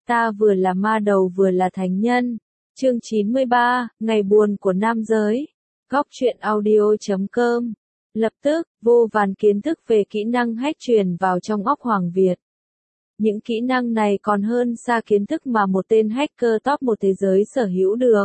Ta vừa là ma đầu vừa là thánh nhân. Chương 93, Ngày buồn của nam giới. Góc truyện audio.com. Lập tức, vô vàn kiến thức về kỹ năng hack truyền vào trong óc Hoàng Việt. Những kỹ năng này còn hơn xa kiến thức mà một tên hacker top một thế giới sở hữu được.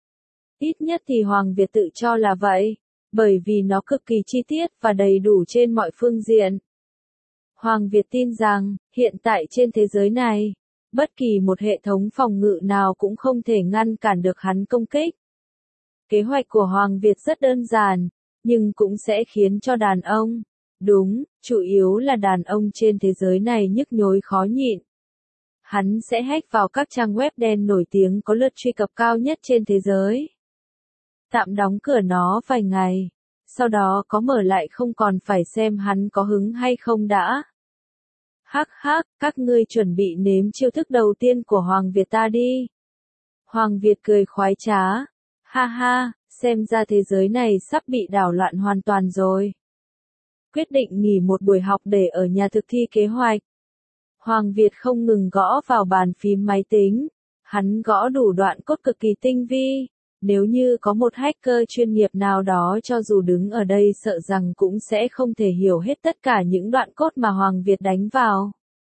Ít nhất thì Hoàng Việt tự cho là vậy, bởi vì nó cực kỳ chi tiết và đầy đủ trên mọi phương diện. Hoàng Việt tin rằng, hiện tại trên thế giới này, bất kỳ một hệ thống phòng ngự nào cũng không thể ngăn cản được hắn công kích. Kế hoạch của Hoàng Việt rất đơn giản, nhưng cũng sẽ khiến cho đàn ông, đúng, chủ yếu là đàn ông trên thế giới này nhức nhối khó nhịn. Hắn sẽ hack vào các trang web đen nổi tiếng có lượt truy cập cao nhất trên thế giới. Tạm đóng cửa nó vài ngày, sau đó có mở lại không còn phải xem hắn có hứng hay không đã. Hắc hắc, các ngươi chuẩn bị nếm chiêu thức đầu tiên của Hoàng Việt ta đi. Hoàng Việt cười khoái trá. Ha ha, xem ra thế giới này sắp bị đảo loạn hoàn toàn rồi. Quyết định nghỉ một buổi học để ở nhà thực thi kế hoạch. Hoàng Việt không ngừng gõ vào bàn phím máy tính. Hắn gõ đủ đoạn code cực kỳ tinh vi. Nếu như có một hacker chuyên nghiệp nào đó cho dù đứng ở đây sợ rằng cũng sẽ không thể hiểu hết tất cả những đoạn code mà Hoàng Việt đánh vào.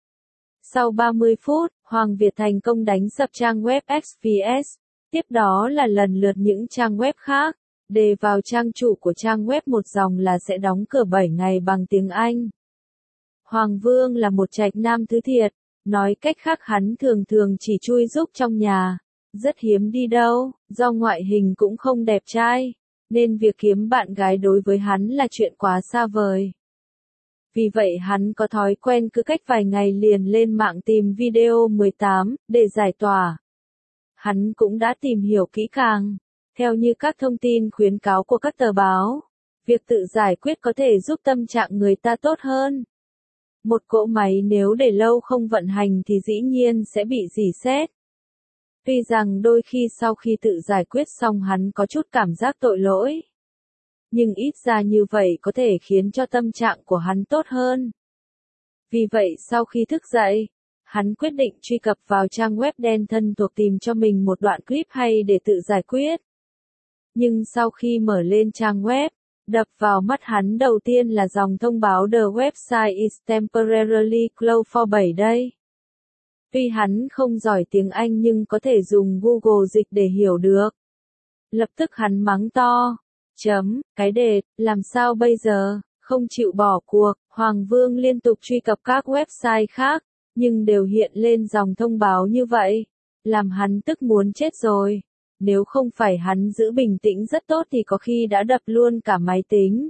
Sau 30 phút, Hoàng Việt thành công đánh sập trang web XVS. Tiếp đó là lần lượt những trang web khác. Đề vào trang chủ của trang web một dòng là sẽ đóng cửa 7 ngày bằng tiếng Anh. Hoàng Vương là một trạch nam thứ thiệt. Nói cách khác hắn thường thường chỉ chui rúc trong nhà. Rất hiếm đi đâu, do ngoại hình cũng không đẹp trai, nên việc kiếm bạn gái đối với hắn là chuyện quá xa vời. Vì vậy hắn có thói quen cứ cách vài ngày liền lên mạng tìm video 18, để giải tỏa. Hắn cũng đã tìm hiểu kỹ càng, theo như các thông tin khuyến cáo của các tờ báo, việc tự giải quyết có thể giúp tâm trạng người ta tốt hơn. Một cỗ máy nếu để lâu không vận hành thì dĩ nhiên sẽ bị rỉ sét. Tuy rằng đôi khi sau khi tự giải quyết xong hắn có chút cảm giác tội lỗi. Nhưng ít ra như vậy có thể khiến cho tâm trạng của hắn tốt hơn. Vì vậy sau khi thức dậy, hắn quyết định truy cập vào trang web đen thân thuộc tìm cho mình một đoạn clip hay để tự giải quyết. Nhưng sau khi mở lên trang web, đập vào mắt hắn đầu tiên là dòng thông báo The website is temporarily closed for 7 days. Tuy hắn không giỏi tiếng Anh nhưng có thể dùng Google dịch để hiểu được. Lập tức hắn mắng to. Cái đề, làm sao bây giờ, không chịu bỏ cuộc. Hoàng Vương liên tục truy cập các website khác, nhưng đều hiện lên dòng thông báo như vậy. Làm hắn tức muốn chết rồi. Nếu không phải hắn giữ bình tĩnh rất tốt thì có khi đã đập luôn cả máy tính.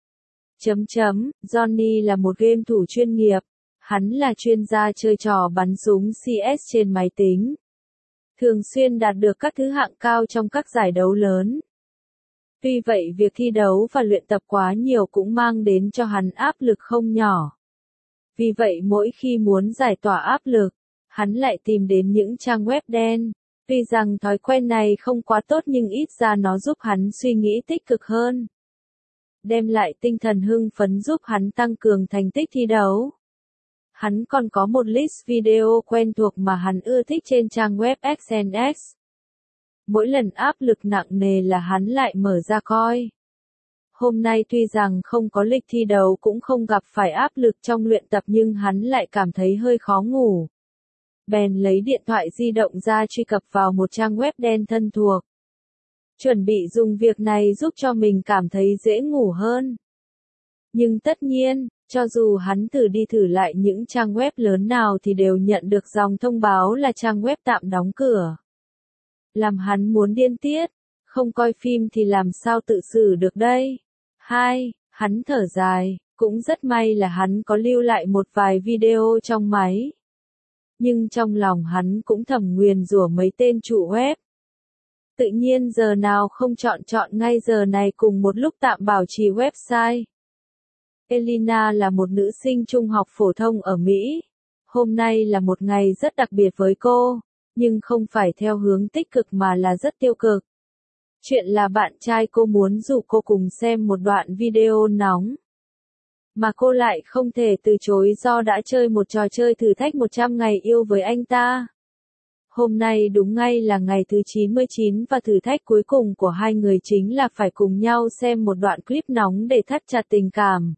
Johnny là một game thủ chuyên nghiệp. Hắn là chuyên gia chơi trò bắn súng CS trên máy tính. Thường xuyên đạt được các thứ hạng cao trong các giải đấu lớn. Tuy vậy việc thi đấu và luyện tập quá nhiều cũng mang đến cho hắn áp lực không nhỏ. Vì vậy mỗi khi muốn giải tỏa áp lực, hắn lại tìm đến những trang web đen. Tuy rằng thói quen này không quá tốt nhưng ít ra nó giúp hắn suy nghĩ tích cực hơn. Đem lại tinh thần hưng phấn giúp hắn tăng cường thành tích thi đấu. Hắn còn có một list video quen thuộc mà hắn ưa thích trên trang web XNX. Mỗi lần áp lực nặng nề là hắn lại mở ra coi. Hôm nay tuy rằng không có lịch thi đấu cũng không gặp phải áp lực trong luyện tập nhưng hắn lại cảm thấy hơi khó ngủ. Bèn lấy điện thoại di động ra truy cập vào một trang web đen thân thuộc. Chuẩn bị dùng việc này giúp cho mình cảm thấy dễ ngủ hơn. Nhưng tất nhiên, cho dù hắn đi thử lại những trang web lớn nào thì đều nhận được dòng thông báo là trang web tạm đóng cửa. Làm hắn muốn điên tiết, không coi phim thì làm sao tự xử được đây. Hắn thở dài, cũng rất may là hắn có lưu lại một vài video trong máy. Nhưng trong lòng hắn cũng thầm nguyền rủa mấy tên chủ web. Tự nhiên giờ nào không chọn ngay giờ này cùng một lúc tạm bảo trì website. Elina là một nữ sinh trung học phổ thông ở Mỹ. Hôm nay là một ngày rất đặc biệt với cô, nhưng không phải theo hướng tích cực mà là rất tiêu cực. Chuyện là bạn trai cô muốn rủ cô cùng xem một đoạn video nóng. Mà cô lại không thể từ chối do đã chơi một trò chơi thử thách 100 ngày yêu với anh ta. Hôm nay đúng ngay là ngày thứ 99 và thử thách cuối cùng của hai người chính là phải cùng nhau xem một đoạn clip nóng để thắt chặt tình cảm.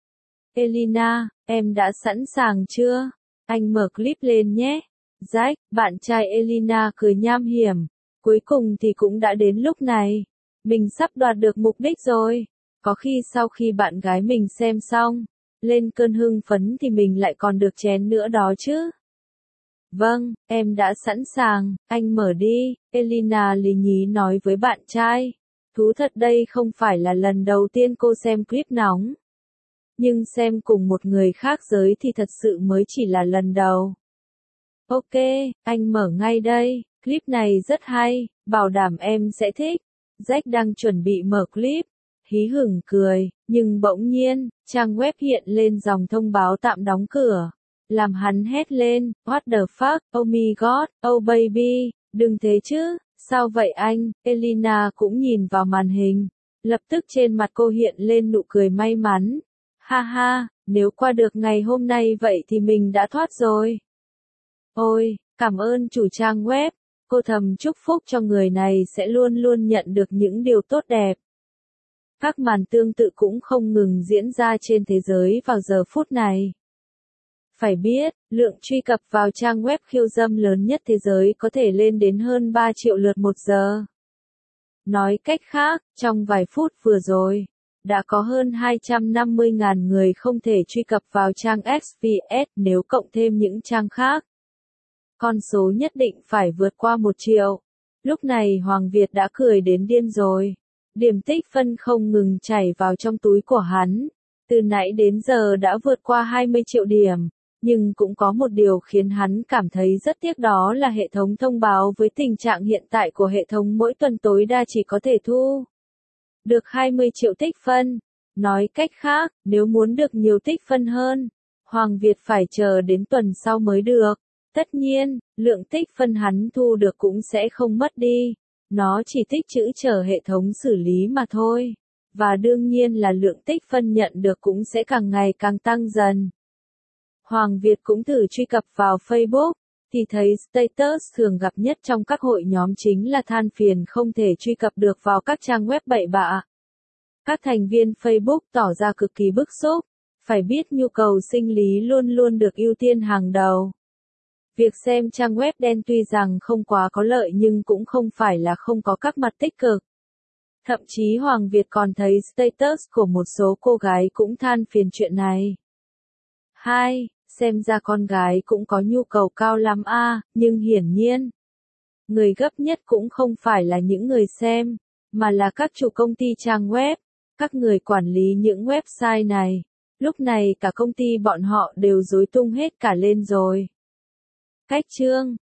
Elina, em đã sẵn sàng chưa? Anh mở clip lên nhé. Jack, bạn trai Elina cười nham hiểm. Cuối cùng thì cũng đã đến lúc này. Mình sắp đoạt được mục đích rồi. Có khi sau khi bạn gái mình xem xong, lên cơn hưng phấn thì mình lại còn được chén nữa đó chứ. Vâng, em đã sẵn sàng, anh mở đi, Elina lì nhí nói với bạn trai. Thú thật đây không phải là lần đầu tiên cô xem clip nóng. Nhưng xem cùng một người khác giới thì thật sự mới chỉ là lần đầu. Ok, anh mở ngay đây, clip này rất hay, bảo đảm em sẽ thích. Jack đang chuẩn bị mở clip, hí hửng cười, nhưng bỗng nhiên, trang web hiện lên dòng thông báo tạm đóng cửa. Làm hắn hét lên, what the fuck, oh my god, oh baby, đừng thế chứ, sao vậy anh, Elina cũng nhìn vào màn hình. Lập tức trên mặt cô hiện lên nụ cười may mắn. Ha ha, nếu qua được ngày hôm nay vậy thì mình đã thoát rồi. Ôi, cảm ơn chủ trang web, cô thầm chúc phúc cho người này sẽ luôn luôn nhận được những điều tốt đẹp. Các màn tương tự cũng không ngừng diễn ra trên thế giới vào giờ phút này. Phải biết, lượng truy cập vào trang web khiêu dâm lớn nhất thế giới có thể lên đến hơn 3 triệu lượt một giờ. Nói cách khác, trong vài phút vừa rồi, đã có hơn 250.000 người không thể truy cập vào trang XVS nếu cộng thêm những trang khác. Con số nhất định phải vượt qua 1 triệu. Lúc này Hoàng Việt đã cười đến điên rồi. Điểm tích phân không ngừng chảy vào trong túi của hắn. Từ nãy đến giờ đã vượt qua 20 triệu điểm. Nhưng cũng có một điều khiến hắn cảm thấy rất tiếc, đó là hệ thống thông báo với tình trạng hiện tại của hệ thống mỗi tuần tối đa chỉ có thể thu được 20 triệu tích phân. Nói cách khác, nếu muốn được nhiều tích phân hơn, Hoàng Việt phải chờ đến tuần sau mới được. Tất nhiên, lượng tích phân hắn thu được cũng sẽ không mất đi. Nó chỉ tích trữ chờ hệ thống xử lý mà thôi. Và đương nhiên là lượng tích phân nhận được cũng sẽ càng ngày càng tăng dần. Hoàng Việt cũng thử truy cập vào Facebook, thì thấy status thường gặp nhất trong các hội nhóm chính là than phiền không thể truy cập được vào các trang web bậy bạ. Các thành viên Facebook tỏ ra cực kỳ bức xúc, phải biết nhu cầu sinh lý luôn luôn được ưu tiên hàng đầu. Việc xem trang web đen tuy rằng không quá có lợi nhưng cũng không phải là không có các mặt tích cực. Thậm chí Hoàng Việt còn thấy status của một số cô gái cũng than phiền chuyện này. 2. Xem ra con gái cũng có nhu cầu cao lắm nhưng hiển nhiên, người gấp nhất cũng không phải là những người xem, mà là các chủ công ty trang web, các người quản lý những website này. Lúc này cả công ty bọn họ đều rối tung hết cả lên rồi. Cách chương